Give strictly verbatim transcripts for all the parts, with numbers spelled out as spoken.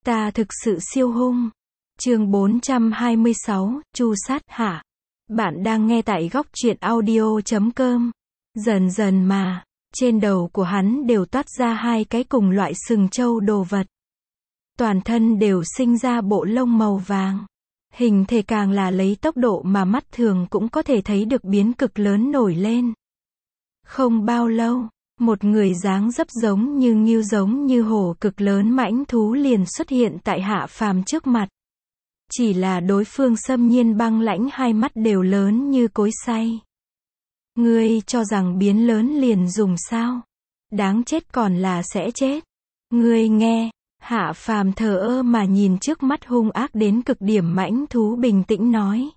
Ta thực sự siêu hung. Chương bốn trăm hai mươi sáu, Chu sát hả? Bạn đang nghe tại góc truyện audio chấm com. Dần dần mà, trên đầu của hắn đều toát ra hai cái cùng loại sừng trâu đồ vật. Toàn thân đều sinh ra bộ lông màu vàng. Hình thể càng là lấy tốc độ mà mắt thường cũng có thể thấy được biến cực lớn nổi lên. Không bao lâu, một người dáng dấp giống như ngưu giống như hổ cực lớn mãnh thú liền xuất hiện tại Hạ Phàm trước mặt. Chỉ là đối phương xâm nhiên băng lãnh, hai mắt đều lớn như cối xay. Ngươi cho rằng biến lớn liền dùng sao? Đáng chết còn là sẽ chết. Ngươi nghe, Hạ Phàm thờ ơ mà nhìn trước mắt hung ác đến cực điểm mãnh thú, bình tĩnh nói.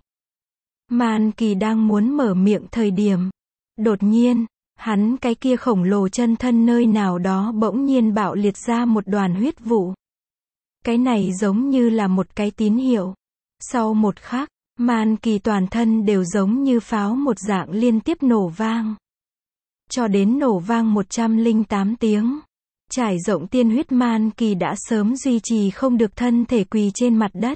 Man Kỳ đang muốn mở miệng thời điểm, đột nhiên, hắn cái kia khổng lồ chân thân nơi nào đó bỗng nhiên bạo liệt ra một đoàn huyết vụ. Cái này giống như là một cái tín hiệu. Sau một khắc, Man Kỳ toàn thân đều giống như pháo một dạng liên tiếp nổ vang. Cho đến nổ vang một trăm lẻ tám tiếng. Trải rộng tiên huyết, Man Kỳ đã sớm duy trì không được, thân thể quỳ trên mặt đất.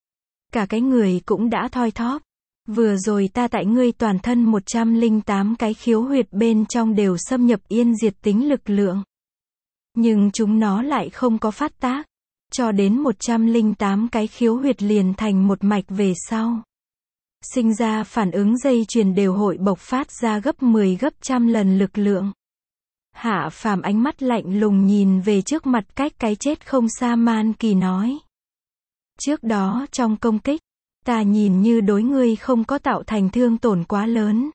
Cả cái người cũng đã thoi thóp. Vừa rồi ta tại ngươi toàn thân một trăm lẻ tám cái khiếu huyệt bên trong đều xâm nhập yên diệt tính lực lượng. Nhưng chúng nó lại không có phát tác. Cho đến một trăm lẻ tám cái khiếu huyệt liền thành một mạch về sau. Sinh ra phản ứng dây chuyền đều hội bộc phát ra gấp mười gấp trăm lần lực lượng. Hạ Phàm ánh mắt lạnh lùng nhìn về trước mặt cách cái chết không xa Man Kỳ nói. Trước đó trong công kích, ta nhìn như đối ngươi không có tạo thành thương tổn quá lớn.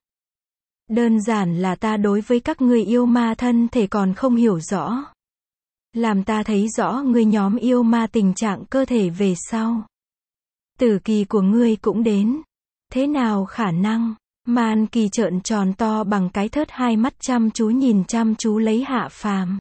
Đơn giản là ta đối với các ngươi yêu ma thân thể còn không hiểu rõ. Làm ta thấy rõ ngươi nhóm yêu ma tình trạng cơ thể về sau. Tử kỳ của ngươi cũng đến. Thế nào khả năng? Man Kỳ trợn tròn to bằng cái thớt hai mắt chăm chú nhìn chăm chú lấy Hạ Phàm.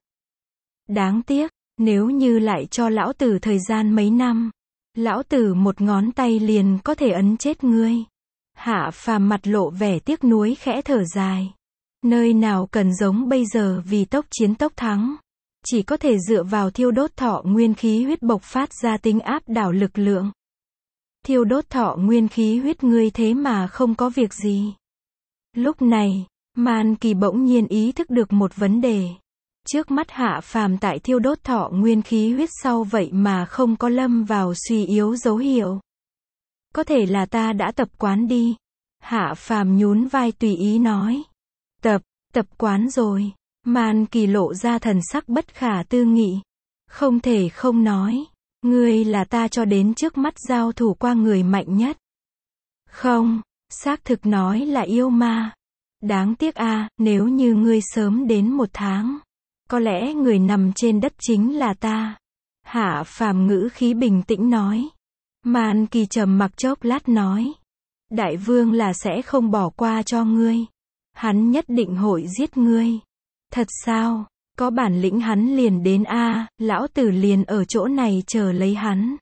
Đáng tiếc, nếu như lại cho lão tử thời gian mấy năm, lão tử một ngón tay liền có thể ấn chết ngươi. Hạ Phàm mặt lộ vẻ tiếc nuối khẽ thở dài. Nơi nào cần giống bây giờ vì tốc chiến tốc thắng. Chỉ có thể dựa vào thiêu đốt thọ nguyên khí huyết bộc phát ra tính áp đảo lực lượng. Thiêu đốt thọ nguyên khí huyết, ngươi thế mà không có việc gì. Lúc này, Man Kỳ bỗng nhiên ý thức được một vấn đề. Trước mắt Hạ Phàm tại thiêu đốt thọ nguyên khí huyết sau vậy mà không có lâm vào suy yếu dấu hiệu. Có thể là ta đã tập quán đi. Hạ Phàm nhún vai tùy ý nói. Tập, tập quán rồi. Man Kỳ lộ ra thần sắc bất khả tư nghị. Không thể không nói. Ngươi là ta cho đến trước mắt giao thủ qua người mạnh nhất. Không, xác thực nói là yêu ma. Đáng tiếc a, à, nếu như ngươi sớm đến một tháng, có lẽ người nằm trên đất chính là ta. Hạ Phàm ngữ khí bình tĩnh nói. Man Kỳ trầm mặc chốc lát nói. Đại vương là sẽ không bỏ qua cho ngươi. Hắn nhất định hội giết ngươi. Thật sao? Có bản lĩnh hắn liền đến a, à, lão tử liền ở chỗ này chờ lấy hắn.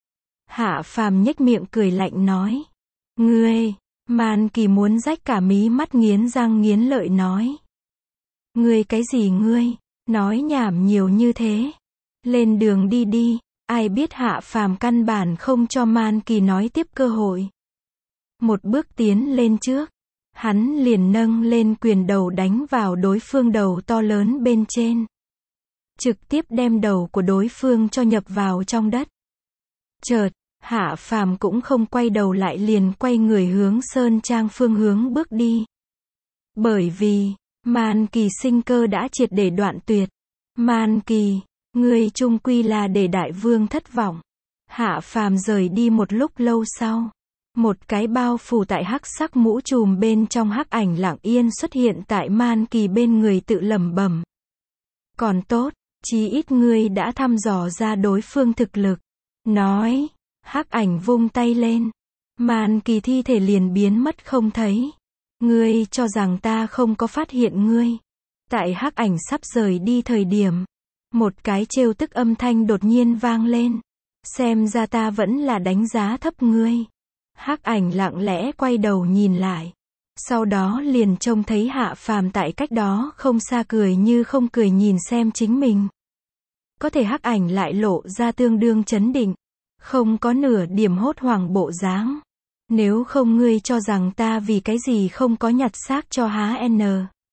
Hạ Phàm nhếch miệng cười lạnh nói. Ngươi, Man Kỳ muốn rách cả mí mắt, nghiến răng nghiến lợi nói. Ngươi cái gì ngươi, nói nhảm nhiều như thế. Lên đường đi đi. Ai biết Hạ Phàm căn bản không cho Man Kỳ nói tiếp cơ hội. Một bước tiến lên trước. Hắn liền nâng lên quyền đầu đánh vào đối phương đầu to lớn bên trên. Trực tiếp đem đầu của đối phương cho nhập vào trong đất. Chợt, Hạ Phàm cũng không quay đầu lại, liền quay người hướng Sơn Trang phương hướng bước đi. Bởi vì, Man Kỳ sinh cơ đã triệt để đoạn tuyệt. Man Kỳ, ngươi chung quy là để đại vương thất vọng. Hạ Phàm rời đi một lúc lâu sau. Một cái bao phủ tại hắc sắc mũ trùm bên trong hắc ảnh lặng yên xuất hiện tại Man Kỳ bên người, tự lẩm bẩm. Còn tốt, chí ít ngươi đã thăm dò ra đối phương thực lực. Nói, hắc ảnh vung tay lên. Man Kỳ thi thể liền biến mất không thấy. Ngươi cho rằng ta không có phát hiện ngươi. Tại hắc ảnh sắp rời đi thời điểm, một cái trêu tức âm thanh đột nhiên vang lên. Xem ra ta vẫn là đánh giá thấp ngươi. Hắc ảnh lặng lẽ quay đầu nhìn lại. Sau đó liền trông thấy Hạ Phàm tại cách đó không xa cười như không cười nhìn xem chính mình. có thể Hắc Ảnh lại lộ ra tương đương chấn định, không có nửa điểm hốt hoảng bộ dáng. Nếu không ngươi cho rằng ta vì cái gì không có nhặt xác cho há n.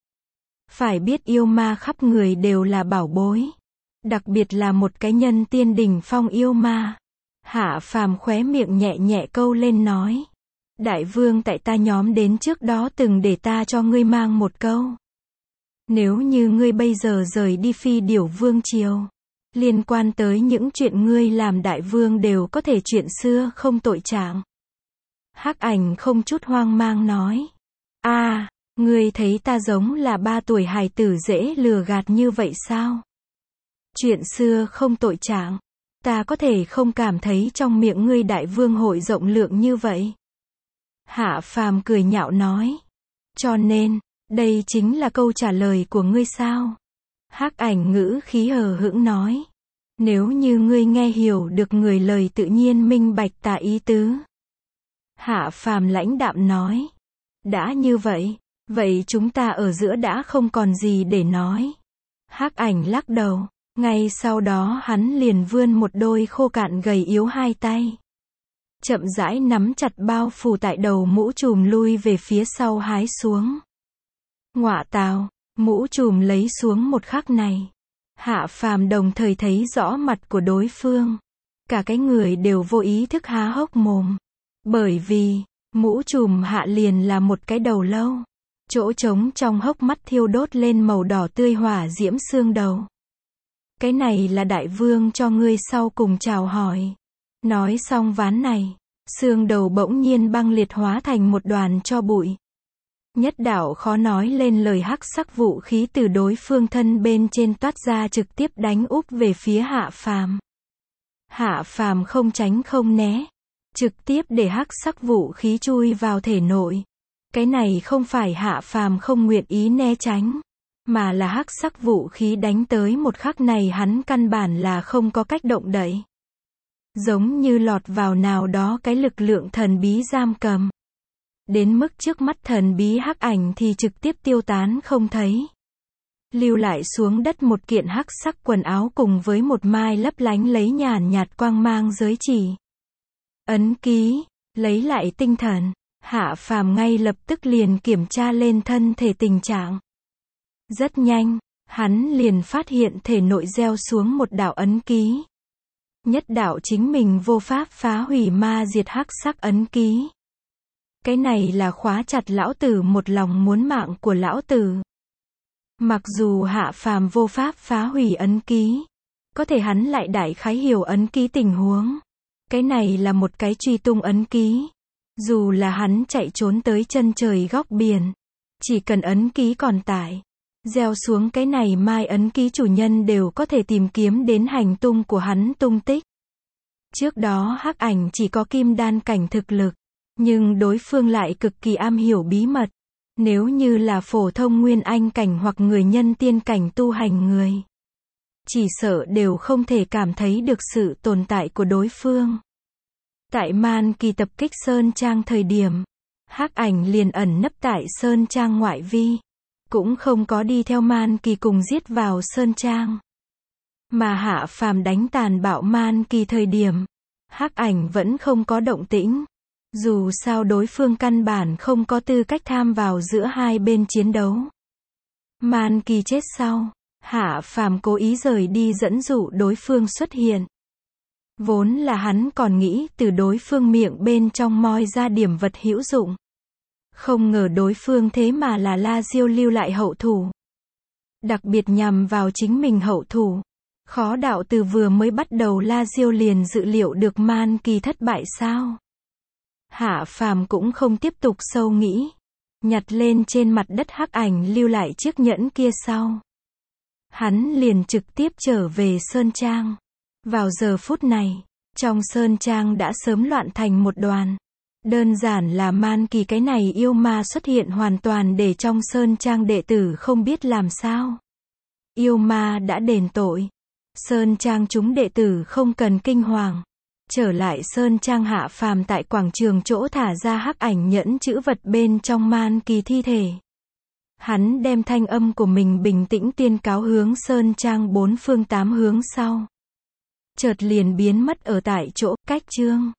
Phải biết yêu ma khắp người đều là bảo bối. Đặc biệt là một cái nhân tiên đỉnh phong yêu ma. Hạ Phàm khóe miệng nhẹ nhẹ câu lên nói. Đại vương tại ta nhóm đến trước đó từng để ta cho ngươi mang một câu. Nếu như ngươi bây giờ rời đi Phi Điểu Vương triều, liên quan tới những chuyện ngươi làm đại vương đều có thể chuyện xưa không tội trạng. Hắc Ảnh không chút hoang mang nói. a à, ngươi thấy ta giống là ba tuổi hài tử dễ lừa gạt như vậy sao? Chuyện xưa không tội trạng, ta có thể không cảm thấy trong miệng ngươi đại vương hội rộng lượng như vậy. Hạ Phàm cười nhạo nói. Cho nên, đây chính là câu trả lời của ngươi sao? Hắc Ảnh ngữ khí hờ hững nói. Nếu như ngươi nghe hiểu được người lời tự nhiên minh bạch ta ý tứ. Hạ Phàm lãnh đạm nói. Đã như vậy, vậy chúng ta ở giữa đã không còn gì để nói. Hắc Ảnh lắc đầu, ngay sau đó hắn liền vươn một đôi khô cạn gầy yếu hai tay. Chậm rãi nắm chặt bao phủ tại đầu mũ trùm lui về phía sau hái xuống. Ngọa tào, mũ trùm lấy xuống một khắc này. Hạ Phàm đồng thời thấy rõ mặt của đối phương. Cả cái người đều vô ý thức há hốc mồm. Bởi vì, mũ trùm hạ liền là một cái đầu lâu. Chỗ trống trong hốc mắt thiêu đốt lên màu đỏ tươi hỏa diễm xương đầu. Cái này là đại vương cho ngươi sau cùng chào hỏi. Nói xong ván này, xương đầu bỗng nhiên băng liệt hóa thành một đoàn tro bụi. Nhất đạo khó nói lên lời hắc sắc vũ khí từ đối phương thân bên trên toát ra trực tiếp đánh úp về phía Hạ Phàm. Hạ Phàm không tránh không né, trực tiếp để hắc sắc vũ khí chui vào thể nội. Cái này không phải Hạ Phàm không nguyện ý né tránh, mà là hắc sắc vũ khí đánh tới một khắc này hắn căn bản là không có cách động đậy. Giống như lọt vào nào đó cái lực lượng thần bí giam cầm. Đến mức trước mắt thần bí hắc ảnh thì trực tiếp tiêu tán không thấy. Lưu lại xuống đất một kiện hắc sắc quần áo cùng với một mai lấp lánh lấy nhàn nhạt quang mang giới chỉ. Ấn ký, lấy lại tinh thần, Hạ Phàm ngay lập tức liền kiểm tra lên thân thể tình trạng. Rất nhanh, hắn liền phát hiện thể nội gieo xuống một đạo ấn ký. Nhất đạo chính mình vô pháp phá hủy ma diệt hắc sắc ấn ký. Cái này là khóa chặt lão tử một lòng muốn mạng của lão tử. Mặc dù Hạ Phàm vô pháp phá hủy ấn ký, có thể hắn lại đại khái hiểu ấn ký tình huống. Cái này là một cái truy tung ấn ký. Dù là hắn chạy trốn tới chân trời góc biển, chỉ cần ấn ký còn tại, gieo xuống cái này mai ấn ký chủ nhân đều có thể tìm kiếm đến hành tung của hắn tung tích. Trước đó hắc ảnh chỉ có kim đan cảnh thực lực, nhưng đối phương lại cực kỳ am hiểu bí mật. Nếu như là phổ thông nguyên anh cảnh hoặc người nhân tiên cảnh tu hành người, chỉ sợ đều không thể cảm thấy được sự tồn tại của đối phương. Tại Man Kỳ tập kích Sơn Trang thời điểm, hắc ảnh liền ẩn nấp tại Sơn Trang ngoại vi, cũng không có đi theo Man Kỳ cùng giết vào Sơn Trang. Mà Hạ Phàm đánh tàn bạo Man Kỳ thời điểm, hắc ảnh vẫn không có động tĩnh. Dù sao đối phương căn bản không có tư cách tham vào giữa hai bên chiến đấu. Man Kỳ chết sau, Hạ Phàm cố ý rời đi dẫn dụ đối phương xuất hiện. Vốn là hắn còn nghĩ từ đối phương miệng bên trong moi ra điểm vật hữu dụng. Không ngờ đối phương thế mà là La Diêu lưu lại hậu thủ. Đặc biệt nhằm vào chính mình hậu thủ. Khó đạo từ vừa mới bắt đầu La Diêu liền dự liệu được Man Kỳ thất bại sao? Hạ Phàm cũng không tiếp tục sâu nghĩ. Nhặt lên trên mặt đất hắc ảnh lưu lại chiếc nhẫn kia sau. Hắn liền trực tiếp trở về Sơn Trang. Vào giờ phút này, trong Sơn Trang đã sớm loạn thành một đoàn. Đơn giản là Man Kỳ cái này yêu ma xuất hiện hoàn toàn để trong Sơn Trang đệ tử không biết làm sao. Yêu ma đã đền tội. Sơn Trang chúng đệ tử không cần kinh hoàng. Trở lại Sơn Trang Hạ Phàm tại quảng trường chỗ thả ra hắc ảnh nhẫn chữ vật bên trong Man Kỳ thi thể. Hắn đem thanh âm của mình bình tĩnh tiên cáo hướng sơn trang bốn phương tám hướng sau. Chợt liền biến mất ở tại chỗ, cách Trương